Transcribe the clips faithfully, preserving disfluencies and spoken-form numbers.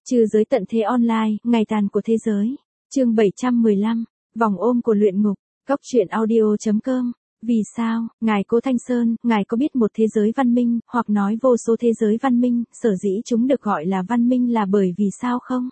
Trừ giới tận thế online, ngày tàn của thế giới. Chương bảy trăm mười lăm, vòng ôm của luyện ngục. Góc truyện audio chấm com. Vì sao, ngài Cố Thanh Sơn, ngài có biết một thế giới văn minh, hoặc nói vô số thế giới văn minh, sở dĩ chúng được gọi là văn minh là bởi vì sao không?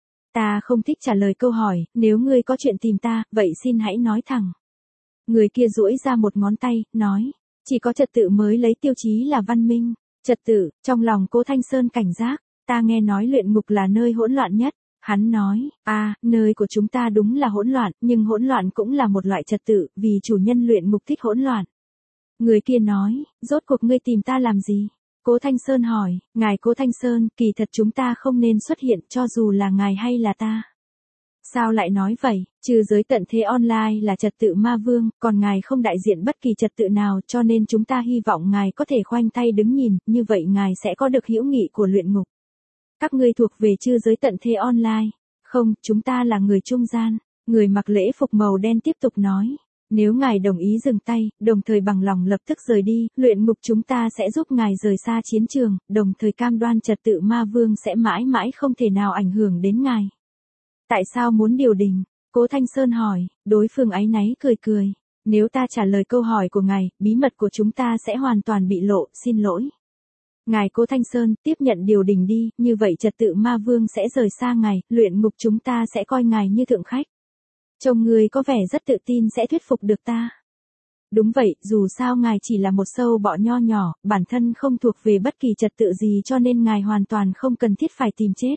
Ta không thích trả lời câu hỏi, nếu ngươi có chuyện tìm ta, vậy xin hãy nói thẳng. Người kia duỗi ra một ngón tay, nói, chỉ có trật tự mới lấy tiêu chí là văn minh. Trật tự, trong lòng Cố Thanh Sơn cảnh giác, ta nghe nói luyện ngục là nơi hỗn loạn nhất. Hắn nói, à, nơi của chúng ta đúng là hỗn loạn, nhưng hỗn loạn cũng là một loại trật tự, vì chủ nhân luyện ngục thích hỗn loạn. Người kia nói, rốt cuộc ngươi tìm ta làm gì? Cố Thanh Sơn hỏi, ngài Cố Thanh Sơn, kỳ thật chúng ta không nên xuất hiện cho dù là ngài hay là ta. Sao lại nói vậy, trừ giới tận thế online là trật tự ma vương, còn ngài không đại diện bất kỳ trật tự nào cho nên chúng ta hy vọng ngài có thể khoanh tay đứng nhìn, như vậy ngài sẽ có được hữu nghị của luyện ngục. Các ngươi thuộc về trừ giới tận thế online. Không, chúng ta là người trung gian. Người mặc lễ phục màu đen tiếp tục nói. Nếu ngài đồng ý dừng tay, đồng thời bằng lòng lập tức rời đi, luyện ngục chúng ta sẽ giúp ngài rời xa chiến trường, đồng thời cam đoan trật tự ma vương sẽ mãi mãi không thể nào ảnh hưởng đến ngài. Tại sao muốn điều đình? Cố Thanh Sơn hỏi, đối phương áy náy cười cười. Nếu ta trả lời câu hỏi của ngài, bí mật của chúng ta sẽ hoàn toàn bị lộ, xin lỗi. Ngài Cố Thanh Sơn, tiếp nhận điều đình đi, như vậy trật tự ma vương sẽ rời xa ngài, luyện ngục chúng ta sẽ coi ngài như thượng khách. Trông người có vẻ rất tự tin sẽ thuyết phục được ta. Đúng vậy, dù sao ngài chỉ là một sâu bọ nho nhỏ, bản thân không thuộc về bất kỳ trật tự gì cho nên ngài hoàn toàn không cần thiết phải tìm chết.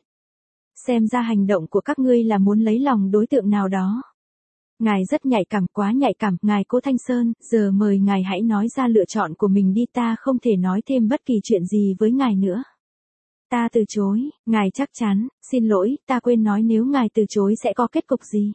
Xem ra hành động của các ngươi là muốn lấy lòng đối tượng nào đó. Ngài rất nhạy cảm, quá nhạy cảm, ngài Cố Thanh Sơn, giờ mời ngài hãy nói ra lựa chọn của mình đi, ta không thể nói thêm bất kỳ chuyện gì với ngài nữa. Ta từ chối, ngài chắc chắn, xin lỗi, ta quên nói nếu ngài từ chối sẽ có kết cục gì.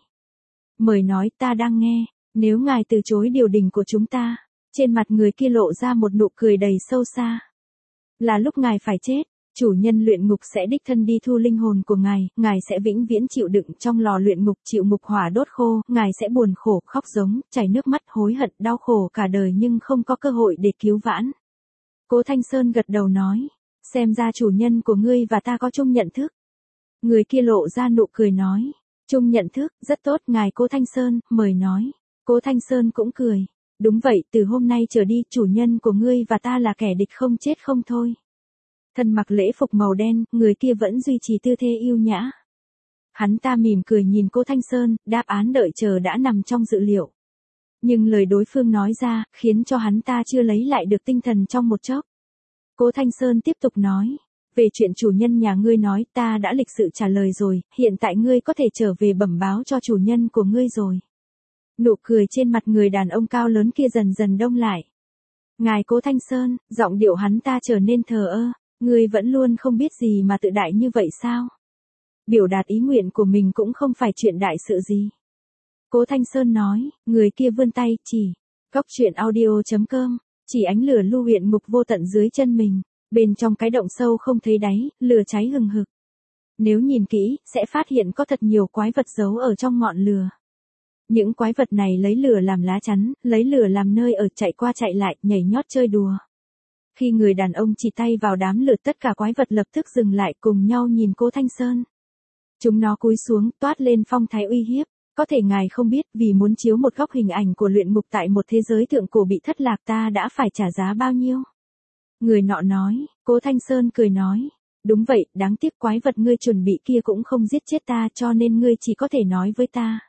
Mời nói, ta đang nghe, nếu ngài từ chối điều đình của chúng ta, trên mặt người kia lộ ra một nụ cười đầy sâu xa. Là lúc ngài phải chết. Chủ nhân luyện ngục sẽ đích thân đi thu linh hồn của ngài, ngài sẽ vĩnh viễn chịu đựng trong lò luyện ngục, chịu ngục hỏa đốt khô, ngài sẽ buồn khổ, khóc giống, chảy nước mắt, hối hận, đau khổ cả đời nhưng không có cơ hội để cứu vãn. Cố Thanh Sơn gật đầu nói, xem ra chủ nhân của ngươi và ta có chung nhận thức. Người kia lộ ra nụ cười nói, chung nhận thức, rất tốt, ngài Cố Thanh Sơn, mời nói. Cố Thanh Sơn cũng cười, đúng vậy, từ hôm nay trở đi, chủ nhân của ngươi và ta là kẻ địch không chết không thôi. Thân mặc lễ phục màu đen, người kia vẫn duy trì tư thế yêu nhã. Hắn ta mỉm cười nhìn Cố Thanh Sơn, đáp án đợi chờ đã nằm trong dự liệu. Nhưng lời đối phương nói ra, khiến cho hắn ta chưa lấy lại được tinh thần trong một chốc. Cố Thanh Sơn tiếp tục nói, về chuyện chủ nhân nhà ngươi nói ta đã lịch sự trả lời rồi, hiện tại ngươi có thể trở về bẩm báo cho chủ nhân của ngươi rồi. Nụ cười trên mặt người đàn ông cao lớn kia dần dần đông lại. Ngài Cố Thanh Sơn, giọng điệu hắn ta trở nên thờ ơ. Ngươi vẫn luôn không biết gì mà tự đại như vậy sao? Biểu đạt ý nguyện của mình cũng không phải chuyện đại sự gì. Cố Thanh Sơn nói, người kia vươn tay, chỉ. Góc truyện audio chấm com, chỉ ánh lửa lưu luyện ngục vô tận dưới chân mình. Bên trong cái động sâu không thấy đáy, lửa cháy hừng hực. Nếu nhìn kỹ, sẽ phát hiện có thật nhiều quái vật giấu ở trong ngọn lửa. Những quái vật này lấy lửa làm lá chắn, lấy lửa làm nơi ở, chạy qua chạy lại, nhảy nhót chơi đùa. Khi người đàn ông chỉ tay vào đám lửa, tất cả quái vật lập tức dừng lại cùng nhau nhìn Cố Thanh Sơn. Chúng nó cúi xuống, toát lên phong thái uy hiếp. Có thể ngài không biết, vì muốn chiếu một góc hình ảnh của luyện ngục tại một thế giới thượng cổ bị thất lạc ta đã phải trả giá bao nhiêu. Người nọ nói, Cố Thanh Sơn cười nói. Đúng vậy, đáng tiếc quái vật ngươi chuẩn bị kia cũng không giết chết ta cho nên ngươi chỉ có thể nói với ta.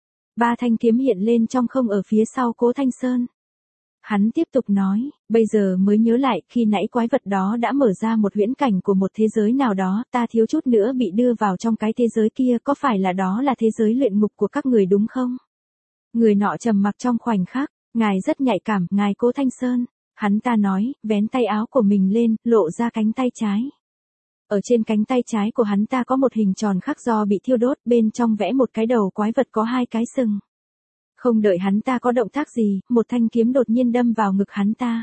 Ba thanh kiếm hiện lên trong không ở phía sau Cố Thanh Sơn. Hắn tiếp tục nói, bây giờ mới nhớ lại, khi nãy quái vật đó đã mở ra một huyễn cảnh của một thế giới nào đó, ta thiếu chút nữa bị đưa vào trong cái thế giới kia, có phải là đó là thế giới luyện ngục của các người đúng không? Người nọ trầm mặc trong khoảnh khắc, ngài rất nhạy cảm, ngài Cố Thanh Sơn. Hắn ta nói, vén tay áo của mình lên, lộ ra cánh tay trái. Ở trên cánh tay trái của hắn ta có một hình tròn khắc do bị thiêu đốt, bên trong vẽ một cái đầu quái vật có hai cái sừng. Không đợi hắn ta có động tác gì, một thanh kiếm đột nhiên đâm vào ngực hắn ta.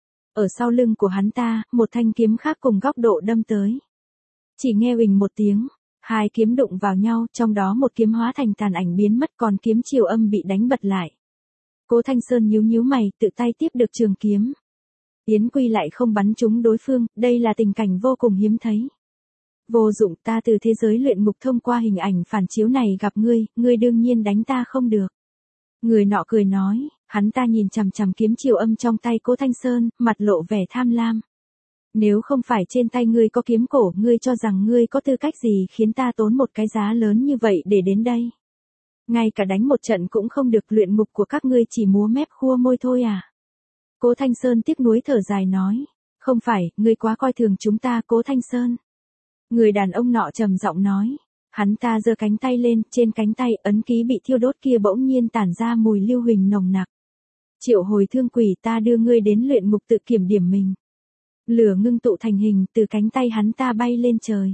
Ở sau lưng của hắn ta, một thanh kiếm khác cùng góc độ đâm tới. Chỉ nghe uỳnh một tiếng, hai kiếm đụng vào nhau, trong đó một kiếm hóa thành tàn ảnh biến mất, còn kiếm chiều âm bị đánh bật lại. Cố Thanh Sơn nhíu nhíu mày, tự tay tiếp được trường kiếm. Yến Quy lại không bắn trúng đối phương, đây là tình cảnh vô cùng hiếm thấy. Vô dụng, ta từ thế giới luyện ngục thông qua hình ảnh phản chiếu này gặp ngươi, ngươi đương nhiên đánh ta không được. Người nọ cười nói, hắn ta nhìn chằm chằm kiếm chiều âm trong tay Cố Thanh Sơn, mặt lộ vẻ tham lam. Nếu không phải trên tay ngươi có kiếm cổ, ngươi cho rằng ngươi có tư cách gì khiến ta tốn một cái giá lớn như vậy để đến đây? Ngay cả đánh một trận cũng không được, luyện ngục của các ngươi chỉ múa mép khua môi thôi à? Cố Thanh Sơn tiếc nuối thở dài nói, không phải, ngươi quá coi thường chúng ta Cố Thanh Sơn. Người đàn ông nọ trầm giọng nói, hắn ta giơ cánh tay lên, trên cánh tay ấn ký bị thiêu đốt kia bỗng nhiên tản ra mùi lưu huỳnh nồng nặc. Triệu hồi thương quỷ, ta đưa ngươi đến luyện ngục tự kiểm điểm mình. Lửa ngưng tụ thành hình, từ cánh tay hắn ta bay lên trời.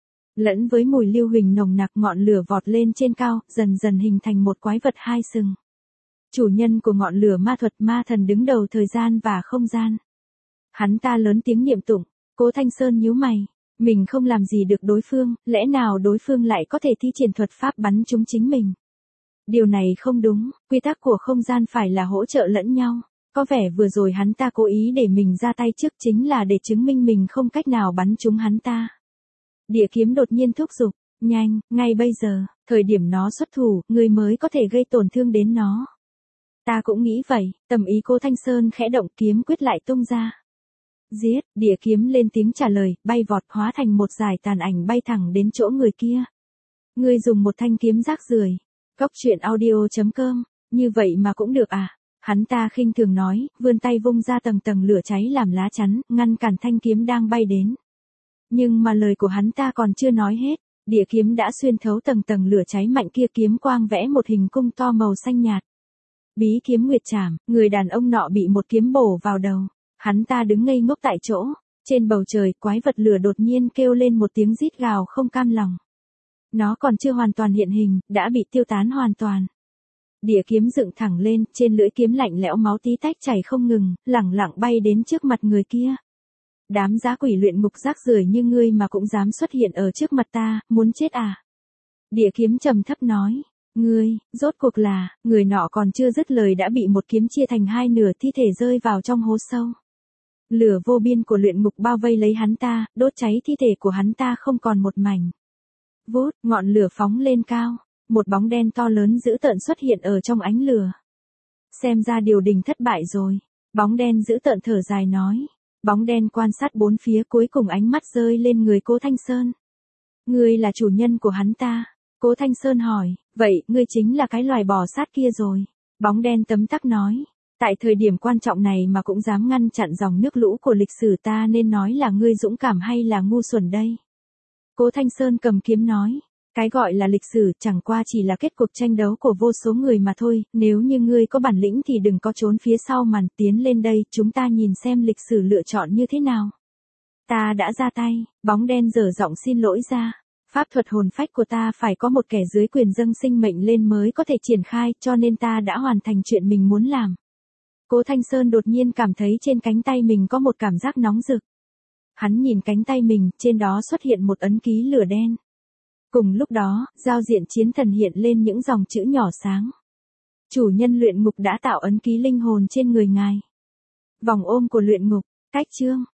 Lẫn với mùi lưu huỳnh nồng nặc, ngọn lửa vọt lên trên cao, dần dần hình thành một quái vật hai sừng. Chủ nhân của ngọn lửa ma thuật ma thần đứng đầu thời gian và không gian. Hắn ta lớn tiếng niệm tụng. Cố Thanh Sơn nhíu mày, mình không làm gì được đối phương, lẽ nào đối phương lại có thể thi triển thuật pháp bắn trúng chính mình? Điều này không đúng, quy tắc của không gian phải là hỗ trợ lẫn nhau. Có vẻ vừa rồi hắn ta cố ý để mình ra tay trước chính là để chứng minh mình không cách nào bắn trúng hắn ta. Địa kiếm đột nhiên thúc giục, nhanh, ngay bây giờ, thời điểm nó xuất thủ, người mới có thể gây tổn thương đến nó. Ta cũng nghĩ vậy, tầm ý Cố Thanh Sơn khẽ động, kiếm quyết lại tung ra. Giết, địa kiếm lên tiếng trả lời, bay vọt hóa thành một dải tàn ảnh bay thẳng đến chỗ người kia. Ngươi dùng một thanh kiếm rác rưởi. Cốc truyện audio chấm com, như vậy mà cũng được à? Hắn ta khinh thường nói, vươn tay vung ra tầng tầng lửa cháy làm lá chắn, ngăn cản thanh kiếm đang bay đến. Nhưng mà lời của hắn ta còn chưa nói hết, địa kiếm đã xuyên thấu tầng tầng lửa cháy mạnh kia, kiếm quang vẽ một hình cung to màu xanh nhạt. Bí kiếm nguyệt trảm, người đàn ông nọ bị một kiếm bổ vào đầu. Hắn ta đứng ngây ngốc tại chỗ, trên bầu trời, quái vật lửa đột nhiên kêu lên một tiếng rít gào không cam lòng. Nó còn chưa hoàn toàn hiện hình, đã bị tiêu tán hoàn toàn. Địa kiếm dựng thẳng lên, trên lưỡi kiếm lạnh lẽo máu tí tách chảy không ngừng, lẳng lặng bay đến trước mặt người kia. Đám dã quỷ luyện ngục rác rưởi như ngươi mà cũng dám xuất hiện ở trước mặt ta, muốn chết à? Địa kiếm trầm thấp nói, ngươi, rốt cuộc là, người nọ còn chưa dứt lời đã bị một kiếm chia thành hai nửa, thi thể rơi vào trong hố sâu. Lửa vô biên của luyện ngục bao vây lấy hắn ta, đốt cháy thi thể của hắn ta không còn một mảnh. Vút, ngọn lửa phóng lên cao, một bóng đen to lớn dữ tợn xuất hiện ở trong ánh lửa. Xem ra điều đình thất bại rồi, bóng đen dữ tợn thở dài nói. Bóng đen quan sát bốn phía, cuối cùng ánh mắt rơi lên người Cố Thanh Sơn. Ngươi là chủ nhân của hắn ta. Cố Thanh Sơn hỏi, vậy, ngươi chính là cái loài bò sát kia rồi. Bóng đen tấm tắc nói, tại thời điểm quan trọng này mà cũng dám ngăn chặn dòng nước lũ của lịch sử, ta nên nói là ngươi dũng cảm hay là ngu xuẩn đây? Cố Thanh Sơn cầm kiếm nói, cái gọi là lịch sử chẳng qua chỉ là kết cuộc tranh đấu của vô số người mà thôi, nếu như ngươi có bản lĩnh thì đừng có trốn phía sau màn, tiến lên đây, chúng ta nhìn xem lịch sử lựa chọn như thế nào. Ta đã ra tay, bóng đen dở giọng xin lỗi ra. Pháp thuật hồn phách của ta phải có một kẻ dưới quyền dâng sinh mệnh lên mới có thể triển khai, cho nên ta đã hoàn thành chuyện mình muốn làm. Cố Thanh Sơn đột nhiên cảm thấy trên cánh tay mình có một cảm giác nóng rực. Hắn nhìn cánh tay mình, trên đó xuất hiện một ấn ký lửa đen. Cùng lúc đó, giao diện chiến thần hiện lên những dòng chữ nhỏ sáng. Chủ nhân luyện ngục đã tạo ấn ký linh hồn trên người ngài. Vòng ôm của luyện ngục, cách chương.